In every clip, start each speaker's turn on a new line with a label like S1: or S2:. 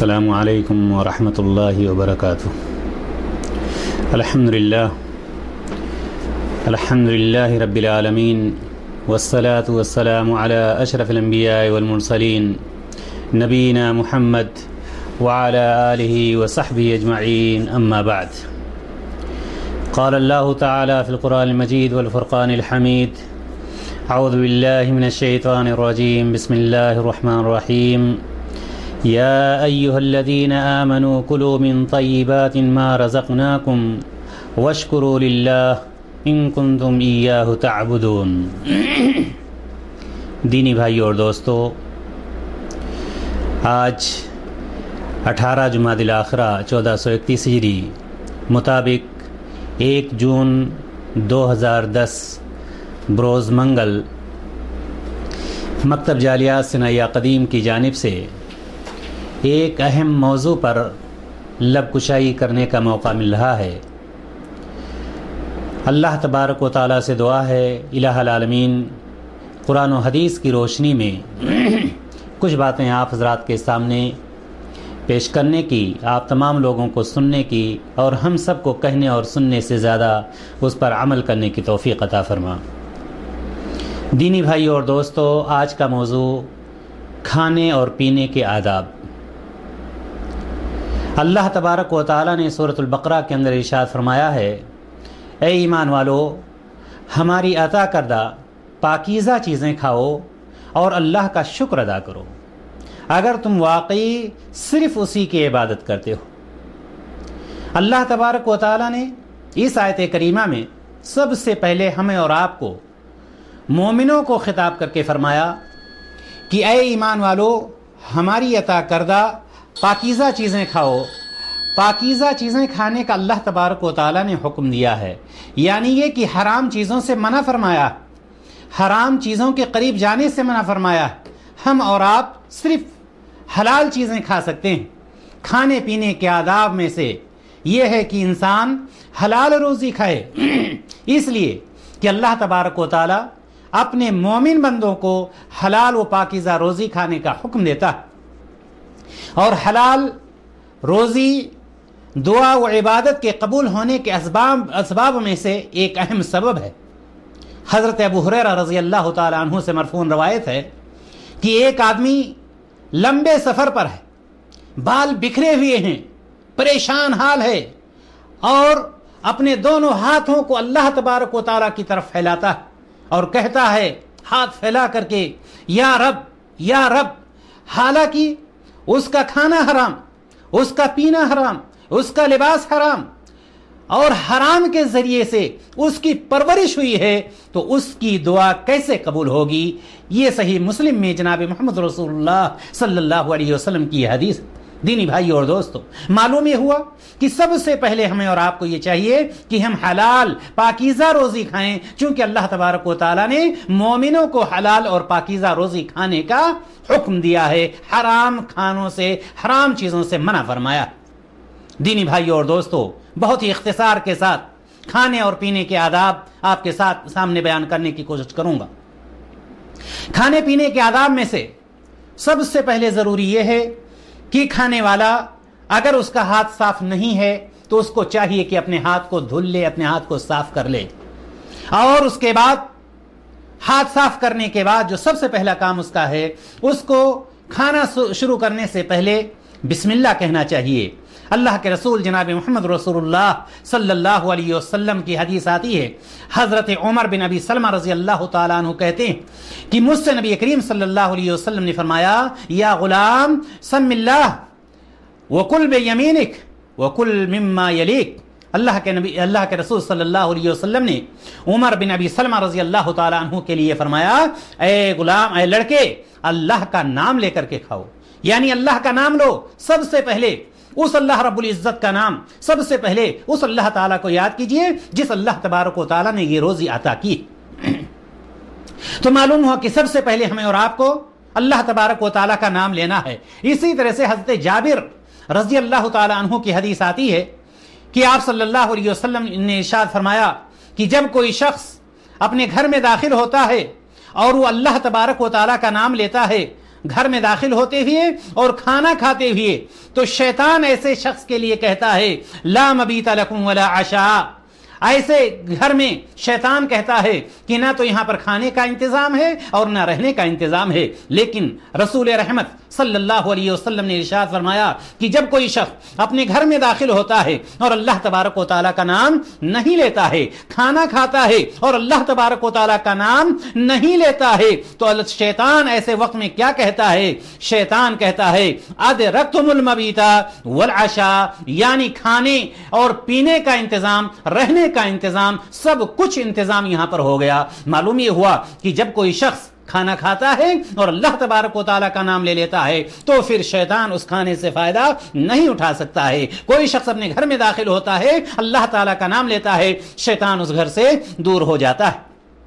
S1: السلام علیکم ورحمۃ اللہ وبرکاتہ۔ الحمد للہ رب العالمین والصلاة والسلام علی اشرف الانبیاء والمرسلین نبینا محمد وعلی آلہ وصحبہ اجمعین، اما بعد۔ قال اللہ تعالی فی القرآن المجید والفرقان الحمید، اعوذ باللہ من الشیطان الرجیم، بسم اللہ الرحمن الرحیم۔ یا ایہا الذین آمنوا کلوا من طیبات ما رزقناکم واشکروا للہ ان کنتم ایاہ تعبدون۔ دینی بھائی اور دوستو، آج 18 جمادی الاخرہ 1431 ہجری مطابق 1 جون 2010 بروز منگل، مکتب جالیات ثنائیہ قدیم کی جانب سے ایک اہم موضوع پر لب کشائی کرنے کا موقع مل رہا ہے۔ اللہ تبارک و تعالیٰ سے دعا ہے الہ العالمین قرآن و حدیث کی روشنی میں کچھ باتیں آپ حضرات کے سامنے پیش کرنے کی، آپ تمام لوگوں کو سننے کی، اور ہم سب کو کہنے اور سننے سے زیادہ اس پر عمل کرنے کی توفیق عطا فرما۔ دینی بھائی اور دوستو، آج کا موضوع کھانے اور پینے کے آداب۔ اللہ تبارک و تعالیٰ نے سورۃ البقرہ کے اندر ارشاد فرمایا ہے، اے ایمان والو، ہماری عطا کردہ پاکیزہ چیزیں کھاؤ اور اللہ کا شکر ادا کرو اگر تم واقعی صرف اسی کی عبادت کرتے ہو۔ اللہ تبارک و تعالیٰ نے اس آیت کریمہ میں سب سے پہلے ہمیں اور آپ کو، مومنوں کو خطاب کر کے فرمایا کہ اے ایمان والو، ہماری عطا کردہ پاکیزہ چیزیں کھاؤ۔ پاکیزہ چیزیں کھانے کا اللہ تبارک و تعالیٰ نے حکم دیا ہے، یعنی یہ کہ حرام چیزوں سے منع فرمایا، حرام چیزوں کے قریب جانے سے منع فرمایا۔ ہم اور آپ صرف حلال چیزیں کھا سکتے ہیں۔ کھانے پینے کے آداب میں سے یہ ہے کہ انسان حلال روزی کھائے، اس لیے کہ اللہ تبارک و تعالیٰ اپنے مومن بندوں کو حلال و پاکیزہ روزی کھانے کا حکم دیتا ہے، اور حلال روزی دعا و عبادت کے قبول ہونے کے اسباب میں سے ایک اہم سبب ہے۔ حضرت ابو ہریرہ رضی اللہ تعالی عنہ سے مرفوع روایت ہے کہ ایک آدمی لمبے سفر پر ہے، بال بکھرے ہوئے ہیں، پریشان حال ہے، اور اپنے دونوں ہاتھوں کو اللہ تبارک و تعالیٰ کی طرف پھیلاتا ہے اور کہتا ہے ہاتھ پھیلا کر کے، یا رب یا رب، حالانکہ اس کا کھانا حرام، اس کا پینا حرام، اس کا لباس حرام، اور حرام کے ذریعے سے اس کی پرورش ہوئی ہے، تو اس کی دعا کیسے قبول ہوگی؟ یہ صحیح مسلم میں جناب محمد رسول اللہ صلی اللہ علیہ وسلم کی حدیث۔ دینی بھائی اور دوستو، معلوم یہ ہوا کہ سب سے پہلے ہمیں اور آپ کو یہ چاہیے کہ ہم حلال پاکیزہ روزی کھائیں، چونکہ اللہ تبارک و تعالیٰ نے مومنوں کو حلال اور پاکیزہ روزی کھانے کا حکم دیا ہے، حرام کھانوں سے، حرام چیزوں سے منع فرمایا۔ دینی بھائی اور دوستو، بہت ہی اختصار کے ساتھ کھانے اور پینے کے آداب آپ کے سامنے بیان کرنے کی کوشش کروں گا۔ کھانے پینے کے آداب میں سے سب سے پہلے ضروری یہ ہے کہ کھانے والا اگر اس کا ہاتھ صاف نہیں ہے تو اس کو چاہیے کہ اپنے ہاتھ کو دھل لے، اپنے ہاتھ کو صاف کر لے، اور اس کے بعد ہاتھ صاف کرنے کے بعد جو سب سے پہلا کام اس کا ہے، اس کو کھانا شروع کرنے سے پہلے بسم اللہ کہنا چاہیے۔ اللہ کے رسول جناب محمد رسول اللہ صلی اللہ علیہ وسلم کی حدیث آتی ہے، حضرت عمر بن ابی سلمہ رضی اللہ تعالیٰ عنہ کہتے ہیں کہ مجھ سے نبی کریم صلی اللہ علیہ وسلم نے فرمایا، یا غلام سم اللہ وکل بیمینک وکل مما یلیک۔ اللہ کے رسول صلی اللہ علیہ وسلم نے عمر بن ابی سلمہ رضی اللہ تعالیٰ عنہ کے لیے فرمایا، اے غلام، اے لڑکے، اللہ کا نام لے کر کے کھاؤ، یعنی اللہ کا نام لو، سب سے پہلے اس اللہ رب العزت کا نام، سب سے پہلے اس اللہ تعالیٰ کو یاد کیجئے جس اللہ تبارک و تعالیٰ نے یہ روزی عطا کی۔ تو معلوم ہوا کہ سب سے پہلے ہمیں اور آپ کو اللہ تبارک و تعالیٰ کا نام لینا ہے۔ اسی طرح سے حضرت جابر رضی اللہ تعالیٰ عنہ کی حدیث آتی ہے کہ آپ صلی اللہ علیہ وسلم نے ارشاد فرمایا کہ جب کوئی شخص اپنے گھر میں داخل ہوتا ہے اور وہ اللہ تبارک و تعالیٰ کا نام لیتا ہے، घर में दाखिल होते हुए और खाना खाते हुए तो शैतान ऐसे शख्स के लिए कहता है ला मबीता लकुम वला आशा। ऐसे घर में शैतान कहता है कि ना तो यहां पर खाने का इंतजाम है और ना रहने का इंतजाम है। लेकिन रसूल रहमत सल्लल्लाहु अलैहि वसल्लम ने इरशाद फरमाया कि जब कोई शख्स अपने घर में दाखिल होता है और अल्लाह तबारक व तआला का नाम नहीं लेता है, खाना खाता है और अल्लाह तबारक व तआला का नाम नहीं लेता है, तो शैतान ऐसे वक्त में क्या कहता है? शैतान कहता है अदरक्तुमुल मबीता वल आशा, यानी खाने और पीने का इंतजाम, रहने का इंतजाम, सब कुछ इंतजाम यहां पर हो गया। मालूम यह हुआ कि जब कोई शख्स खाना खाता है और अल्लाह तबारक व तआला का नाम ले लेता है तो फिर शैतान उस खाने से फायदा नहीं उठा सकता है। कोई शख्स अपने घर में दाखिल होता है, अल्लाह ताला का नाम लेता है, शैतान उस घर से दूर हो जाता है।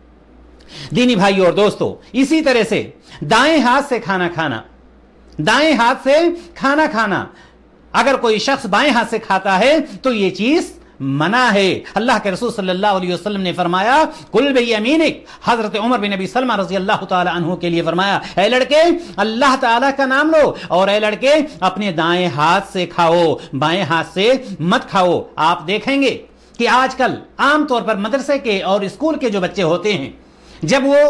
S1: दीनी भाई और दोस्तों, इसी तरह से दाएं हाथ से खाना खाना, दाएं हाथ से खाना खाना, अगर कोई शख्स बाएं हाथ से खाता है तो यह चीज मना है। अल्लाह के रसूल सल्लल्लाहु अलैहि वसल्लम ने फरमाया कुल बियमीनिक। हजरत उमर बिन अबी सलमा रजी अल्लाह तआला अन्हु के लिए फरमाया ऐ लड़के अल्लाह ताला का नाम लो और ऐ लड़के अपने दाएं हाथ से खाओ, बाएं हाथ से मत खाओ। आप देखेंगे कि आजकल आमतौर पर मदरसे के और स्कूल के जो बच्चे होते हैं, जब वो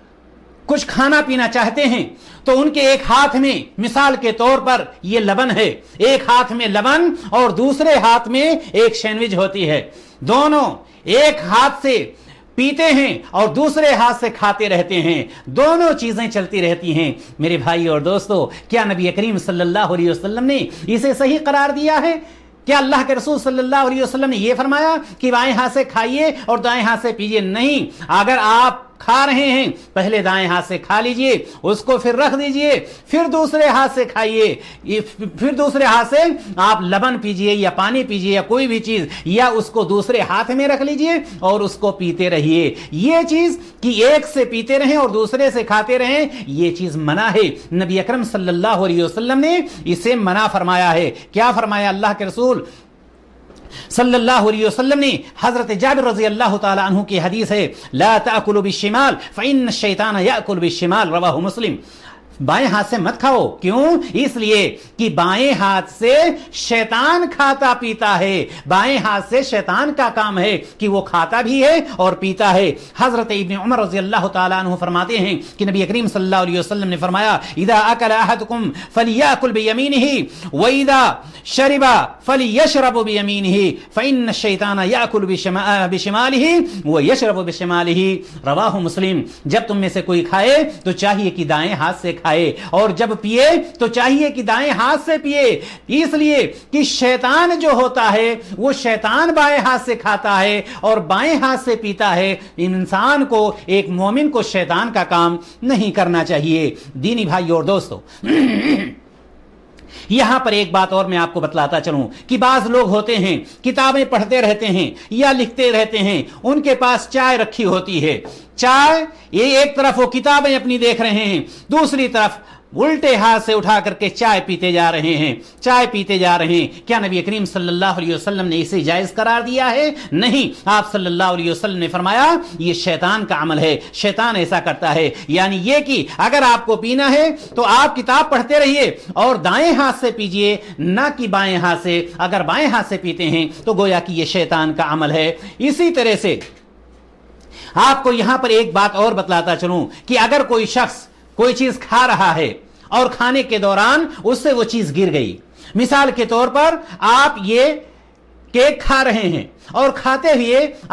S1: कुछ खाना पीना चाहते हैं तो उनके एक हाथ में, मिसाल के तौर पर ये लबन है, एक हाथ में लबन और दूसरे हाथ में एक सैंडविच होती है, दोनों एक हाथ से पीते हैं और दूसरे हाथ से खाते रहते हैं, दोनों चीजें चलती रहती हैं। मेरे भाई और दोस्तों, क्या नबी करीम सल्लल्लाहु अलैहि वसल्लम ने इसे सही करार दिया है? क्या अल्लाह के रसूल सल्लल्लाहु अलैहि वसल्लम ने यह फरमाया कि बाएं हाथ से खाइए और दाएं हाथ से पीजिए? नहीं। अगर आप खा रहे हैं, पहले दाएं हाथ से खा लीजिए, उसको फिर रख दीजिए, फिर दूसरे हाथ से खाइए, फिर दूसरे हाथ से आप लबन पीजिए या पानी पीजिए या कोई भी चीज, या उसको दूसरे हाथ में रख लीजिए और उसको पीते रहिए। यह चीज कि एक से पीते रहें और दूसरे से खाते रहें, यह चीज मना है। नबी अकरम सल्लल्लाहु अलैहि वसल्लम ने इसे मना फरमाया है। क्या फरमाया अल्लाह के रसूल सल्लल्लाहु अलैहि वसल्लम ने? हजरत जाबिर रजी अल्लाह तआला अन्हु की हदीस है ला ताकुलु बिश्शिमाल फइन्न शैतान याकुल बिश्शिमाल, रवाहु मुस्लिम। बाएं हाथ से मत खाओ। क्यों? इसलिए कि बाएं हाथ से शैतान खाता पीता है। बाएं हाथ से शैतान का काम है कि वो खाता भी है और पीता है। हजरत इब्न उमर रज़ी अल्लाह तआला अन्हु फरमाते हैं कि नबी करीम सल्लल्लाहु अलैहि वसल्लम ने फरमाया इदा अकल अहदुकुम फलियाकुल बियमीनिही व इदा शरिबा फलियशरब बियमीनिही फइन्न शैतान याकुल बिशिमालिही व यशरब बिशिमालिही, रवाहु मुस्लिम। जब तुम में से कोई खाए तो चाहिए कि दाएं हाथ से खाए और जब पिए तो चाहिए कि दाएं हाथ से पिए, इसलिए कि शैतान जो होता है वो शैतान बाएं हाथ से खाता है और बाएं हाथ से पीता है। इंसान को, एक मोमिन को शैतान का काम नहीं करना चाहिए। दीनी भाई और दोस्तों, यहां पर एक बात और मैं आपको बतलाता चलूं कि बाज लोग होते हैं किताबें पढ़ते रहते हैं या लिखते रहते हैं, उनके पास चाय रखी होती है, चाय, ये एक तरफ वो किताबें अपनी देख रहे हैं, दूसरी तरफ उल्टे हाथ से उठा करके चाय पीते जा रहे हैं, चाय पीते जा रहे हैं। क्या नबी करीम सल्लल्लाहु अलैहि वसल्लम ने इसे जायज करार दिया है? नहीं। आप सल्लल्लाहु अलैहि वसल्लम ने फरमाया ये शैतान का अमल है, शैतान ऐसा करता है। यानी ये कि अगर आपको पीना है तो आप किताब पढ़ते रहिए और दाएं हाथ से पीजिए, ना कि बाएं हाथ से। अगर बाएं हाथ से पीते हैं तो गोया कि ये शैतान का अमल है। इसी तरह से आपको यहां पर एक बात और बतलाता चलूं कि अगर कोई शख्स कोई चीज खा रहा है और खाने के दौरान उससे वो चीज गिर गई, मिसाल के तौर पर आप ये केक खा रहे हैं और खाते हुए